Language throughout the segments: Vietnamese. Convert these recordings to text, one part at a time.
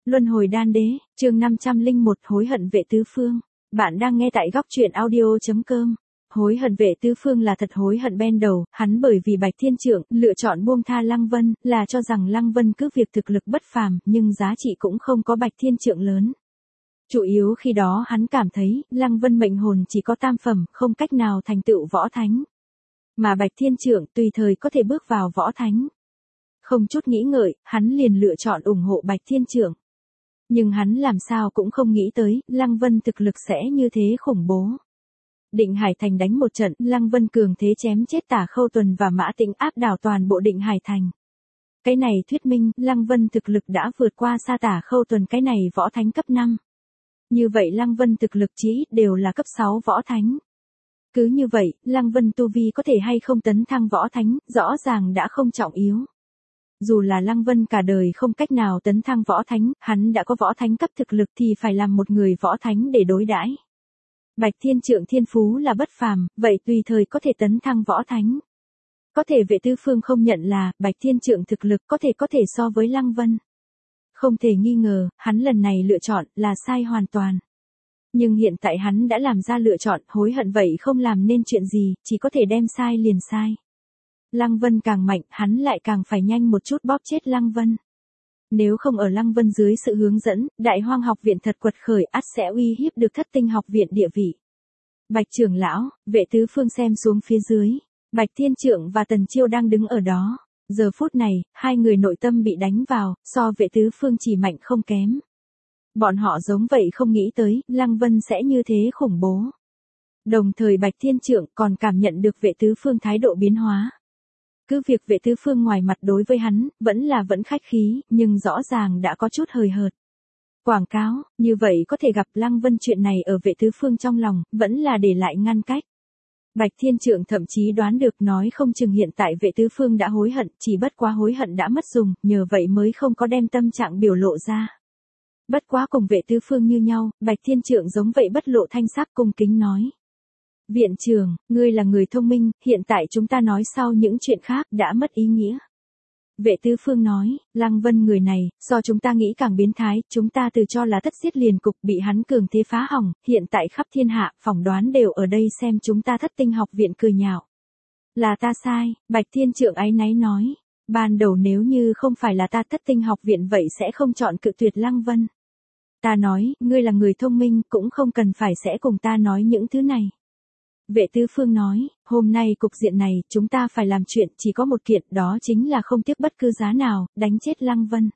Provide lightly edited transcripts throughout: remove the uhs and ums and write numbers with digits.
Luân hồi đan đế, chương 501 hối hận vệ tứ phương. Bạn đang nghe tại góc truyện audio.com. Hối hận vệ tứ phương là thật hối hận ben đầu, hắn bởi vì Bạch Thiên Trượng lựa chọn buông tha Lăng Vân, là cho rằng Lăng Vân cứ việc thực lực bất phàm, nhưng giá trị cũng không có Bạch Thiên Trượng lớn. Chủ yếu khi đó hắn cảm thấy, Lăng Vân mệnh hồn chỉ có tam phẩm, không cách nào thành tựu võ thánh. Mà Bạch Thiên Trượng tùy thời có thể bước vào võ thánh. Không chút nghĩ ngợi, hắn liền lựa chọn ủng hộ Bạch Thiên Trượng. Nhưng hắn làm sao cũng không nghĩ tới, Lăng Vân thực lực sẽ như thế khủng bố. Định Hải Thành đánh một trận, Lăng Vân cường thế chém chết Tả Khâu Tuần và Mã Tĩnh áp đảo toàn bộ Định Hải Thành. Cái này thuyết minh, Lăng Vân thực lực đã vượt qua xa Tả Khâu Tuần cái này võ thánh cấp 5. Như vậy Lăng Vân thực lực chí ít đều là cấp 6 võ thánh. Cứ như vậy, Lăng Vân tu vi có thể hay không tấn thăng võ thánh, rõ ràng đã không trọng yếu. Dù là Lăng Vân cả đời không cách nào tấn thăng võ thánh, hắn đã có võ thánh cấp thực lực thì phải làm một người võ thánh để đối đãi. Bạch Thiên Trượng thiên phú là bất phàm, vậy tùy thời có thể tấn thăng võ thánh. Có thể vệ tứ phương không nhận là, Bạch Thiên Trượng thực lực có thể so với Lăng Vân. Không thể nghi ngờ, hắn lần này lựa chọn là sai hoàn toàn. Nhưng hiện tại hắn đã làm ra lựa chọn, hối hận vậy không làm nên chuyện gì, chỉ có thể đem sai liền sai. Lăng Vân càng mạnh, hắn lại càng phải nhanh một chút bóp chết Lăng Vân. Nếu không ở Lăng Vân dưới sự hướng dẫn, Đại Hoang học viện thật quật khởi ắt sẽ uy hiếp được Thất Tinh học viện địa vị. Bạch trưởng lão, vệ tứ phương xem xuống phía dưới. Bạch Thiên Trượng và Tần Chiêu đang đứng ở đó. Giờ phút này, hai người nội tâm bị đánh vào, so vệ tứ phương chỉ mạnh không kém. Bọn họ giống vậy không nghĩ tới, Lăng Vân sẽ như thế khủng bố. Đồng thời Bạch Thiên Trượng còn cảm nhận được vệ tứ phương thái độ biến hóa. Cứ việc vệ tứ phương ngoài mặt đối với hắn, vẫn khách khí, nhưng rõ ràng đã có chút hời hợt. Quảng cáo, như vậy có thể gặp Lăng Vân chuyện này ở vệ tứ phương trong lòng, vẫn là để lại ngăn cách. Bạch Thiên Trượng thậm chí đoán được nói không chừng hiện tại vệ tứ phương đã hối hận, chỉ bất quá hối hận đã mất dùng, nhờ vậy mới không có đem tâm trạng biểu lộ ra. Bất quá cùng vệ tứ phương như nhau, Bạch Thiên Trượng giống vậy bất lộ thanh sắc cung kính nói. Viện trưởng, ngươi là người thông minh, hiện tại chúng ta nói sau những chuyện khác đã mất ý nghĩa. Vệ tứ phương nói, Lăng Vân người này, do chúng ta nghĩ càng biến thái, chúng ta từ cho là tất giết liền cục bị hắn cường thế phá hỏng, hiện tại khắp thiên hạ, phỏng đoán đều ở đây xem chúng ta Thất Tinh học viện cười nhạo. Là ta sai, Bạch Thiên Trượng áy náy nói, ban đầu nếu như không phải là ta Thất Tinh học viện vậy sẽ không chọn cự tuyệt Lăng Vân. Ta nói, ngươi là người thông minh, cũng không cần phải sẽ cùng ta nói những thứ này. Vệ tứ phương nói, hôm nay cục diện này, chúng ta phải làm chuyện chỉ có một kiện, đó chính là không tiếc bất cứ giá nào, đánh chết Lăng Vân.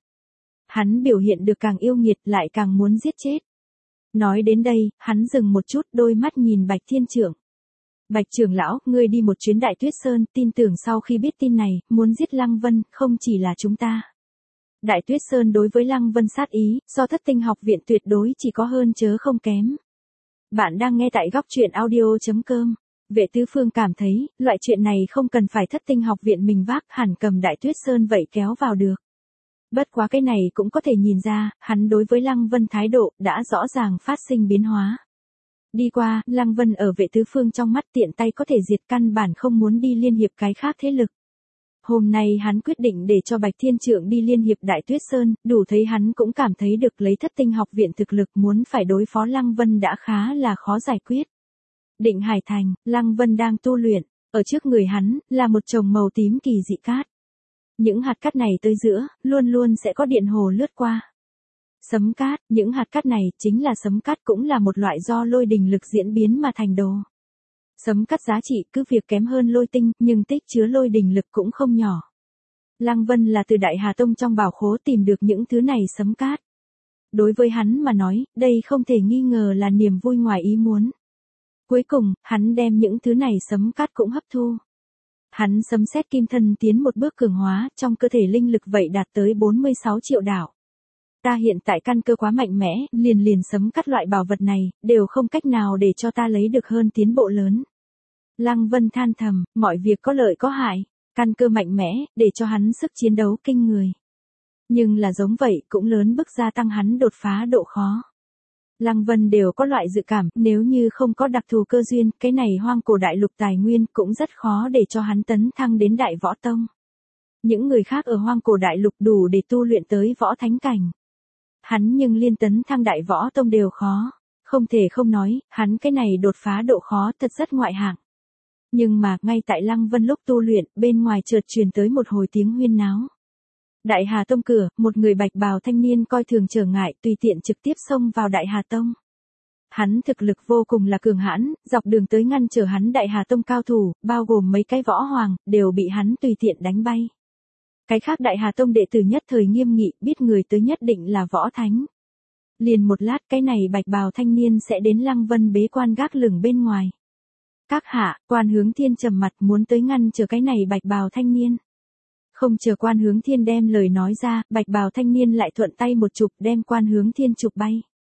Hắn biểu hiện được càng yêu nghiệt lại càng muốn giết chết. Nói đến đây, hắn dừng một chút, đôi mắt nhìn Bạch Thiên Trượng. Bạch trưởng lão, ngươi đi một chuyến Đại Tuyết Sơn, tin tưởng sau khi biết tin này, muốn giết Lăng Vân, không chỉ là chúng ta. Đại Tuyết Sơn đối với Lăng Vân sát ý, do Thất Tinh học viện tuyệt đối chỉ có hơn chớ không kém. Bạn đang nghe tại góc truyện audio.com. Vệ tứ phương cảm thấy, loại chuyện này không cần phải Thất Tinh học viện mình vác, hẳn cầm Đại Tuyết Sơn vậy kéo vào được. Bất quá cái này cũng có thể nhìn ra, hắn đối với Lăng Vân thái độ đã rõ ràng phát sinh biến hóa. Đi qua, Lăng Vân ở vệ tứ phương trong mắt tiện tay có thể diệt, căn bản không muốn đi liên hiệp cái khác thế lực. Hôm nay hắn quyết định để cho Bạch Thiên Trượng đi liên hiệp Đại Tuyết Sơn, đủ thấy hắn cũng cảm thấy được lấy Thất Tinh học viện thực lực muốn phải đối phó Lăng Vân đã khá là khó giải quyết. Định Hải Thành, Lăng Vân đang tu luyện, ở trước người hắn, là một chồng màu tím kỳ dị cát. Những hạt cát này tới giữa, luôn luôn sẽ có điện hồ lướt qua. Sấm cát, những hạt cát này chính là sấm cát, cũng là một loại do lôi đình lực diễn biến mà thành đồ. Sấm cát giá trị cứ việc kém hơn lôi tinh, nhưng tích chứa lôi đình lực cũng không nhỏ. Lăng Vân là từ Đại Hà Tông trong bảo khố tìm được những thứ này sấm cát. Đối với hắn mà nói, đây không thể nghi ngờ là niềm vui ngoài ý muốn. Cuối cùng, hắn đem những thứ này sấm cát cũng hấp thu. Hắn sấm sét kim thân tiến một bước cường hóa, trong cơ thể linh lực vậy đạt tới 46 triệu đạo. Ta hiện tại căn cơ quá mạnh mẽ, liền sấm cát loại bảo vật này, đều không cách nào để cho ta lấy được hơn tiến bộ lớn. Lăng Vân than thầm, mọi việc có lợi có hại, căn cơ mạnh mẽ, để cho hắn sức chiến đấu kinh người. Nhưng là giống vậy, cũng lớn bức gia tăng hắn đột phá độ khó. Lăng Vân đều có loại dự cảm, nếu như không có đặc thù cơ duyên, cái này hoang cổ đại lục tài nguyên cũng rất khó để cho hắn tấn thăng đến Đại Võ Tông. Những người khác ở hoang cổ đại lục đủ để tu luyện tới võ thánh cảnh. Hắn nhưng liên tấn thăng đại võ tông đều khó. Không thể không nói, hắn cái này đột phá độ khó thật rất ngoại hạng. Nhưng mà, ngay tại Lăng Vân lúc tu luyện, bên ngoài chợt truyền tới một hồi tiếng huyên náo. Đại Hà Tông cửa, một người bạch bào thanh niên coi thường trở ngại, tùy tiện trực tiếp xông vào Đại Hà Tông. Hắn thực lực vô cùng là cường hãn, dọc đường tới ngăn trở hắn Đại Hà Tông cao thủ, bao gồm mấy cái võ hoàng, đều bị hắn tùy tiện đánh bay. Cái khác Đại Hà Tông đệ tử nhất thời nghiêm nghị, biết người tới nhất định là võ thánh. Liền một lát cái này bạch bào thanh niên sẽ đến Lăng Vân bế quan gác lửng bên ngoài. Các hạ, Quan Hướng Thiên trầm mặt muốn tới ngăn chờ cái này bạch bào thanh niên. Không chờ Quan Hướng Thiên đem lời nói ra, bạch bào thanh niên lại thuận tay một chụp đem Quan Hướng Thiên chụp bay.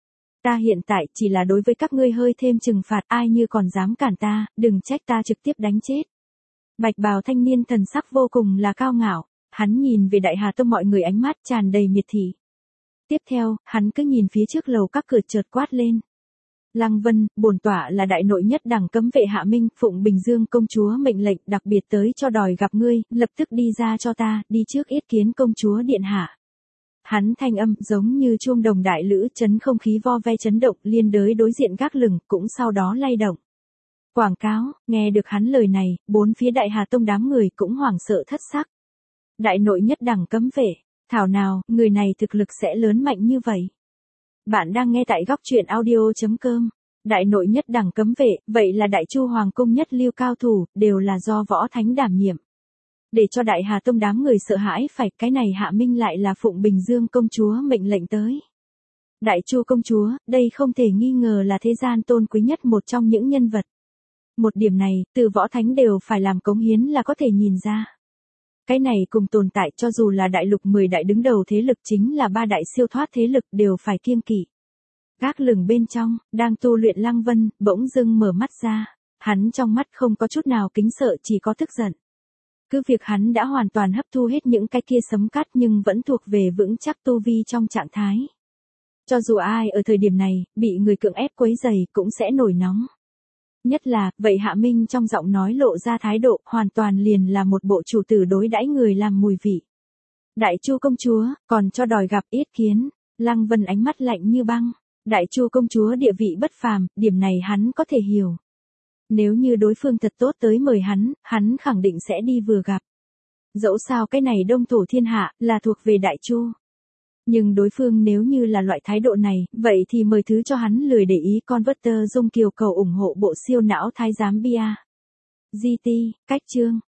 Ta hiện tại chỉ là đối với các ngươi hơi thêm trừng phạt, ai như còn dám cản ta, đừng trách ta trực tiếp đánh chết. Bạch bào thanh niên thần sắc vô cùng là cao ngạo, hắn nhìn về Đại Hà Tông mọi người ánh mắt tràn đầy miệt thị. Tiếp theo, hắn cứ nhìn phía trước lầu các cửa chợt quát lên. Lăng Vân, bổn tọa là đại nội nhất đẳng cấm vệ Hạ Minh, phụng Bình Dương công chúa mệnh lệnh đặc biệt tới cho đòi gặp ngươi, lập tức đi ra cho ta, đi trước yết kiến công chúa điện hạ. Hắn thanh âm giống như chuông đồng đại lữ chấn không khí vo ve chấn động, liên đới đối diện gác lửng, cũng sau đó lay động. Quảng cáo, nghe được hắn lời này, bốn phía Đại Hà Tông đám người cũng hoảng sợ thất sắc. Đại nội nhất đẳng cấm vệ, thảo nào, người này thực lực sẽ lớn mạnh như vậy. Bạn đang nghe tại góc truyện audio.com. Đại nội nhất đẳng cấm vệ, vậy là Đại Chu Hoàng cung nhất lưu cao thủ, đều là do võ thánh đảm nhiệm. Để cho Đại Hà Tông đám người sợ hãi phải, cái này Hạ Minh lại là phụng Bình Dương công chúa mệnh lệnh tới. Đại Chu công chúa, đây không thể nghi ngờ là thế gian tôn quý nhất một trong những nhân vật. Một điểm này, từ võ thánh đều phải làm cống hiến là có thể nhìn ra. Cái này cùng tồn tại cho dù là đại lục 10 đại đứng đầu thế lực chính là 3 đại siêu thoát thế lực đều phải kiêng kỵ. Gác lửng bên trong, đang tu luyện Lăng Vân, bỗng dưng mở mắt ra. Hắn trong mắt không có chút nào kính sợ, chỉ có tức giận. Cứ việc hắn đã hoàn toàn hấp thu hết những cái kia sấm cát nhưng vẫn thuộc về vững chắc tu vi trong trạng thái. Cho dù ai ở thời điểm này, bị người cưỡng ép quấy rầy cũng sẽ nổi nóng. Nhất là, vậy Hạ Minh trong giọng nói lộ ra thái độ, hoàn toàn liền là một bộ chủ tử đối đãi người làm mùi vị. Đại Chu công chúa, còn cho đòi gặp yết kiến, Lăng Vân ánh mắt lạnh như băng. Đại Chu công chúa địa vị bất phàm, điểm này hắn có thể hiểu. Nếu như đối phương thật tốt tới mời hắn khẳng định sẽ đi vừa gặp. Dẫu sao cái này đông thổ thiên hạ, là thuộc về Đại Chu. Nhưng đối phương nếu như là loại thái độ này, vậy thì mời thứ cho hắn lười để ý Converter Dung Kiều cầu ủng hộ bộ siêu não thái giám Bia. GT, cách chương.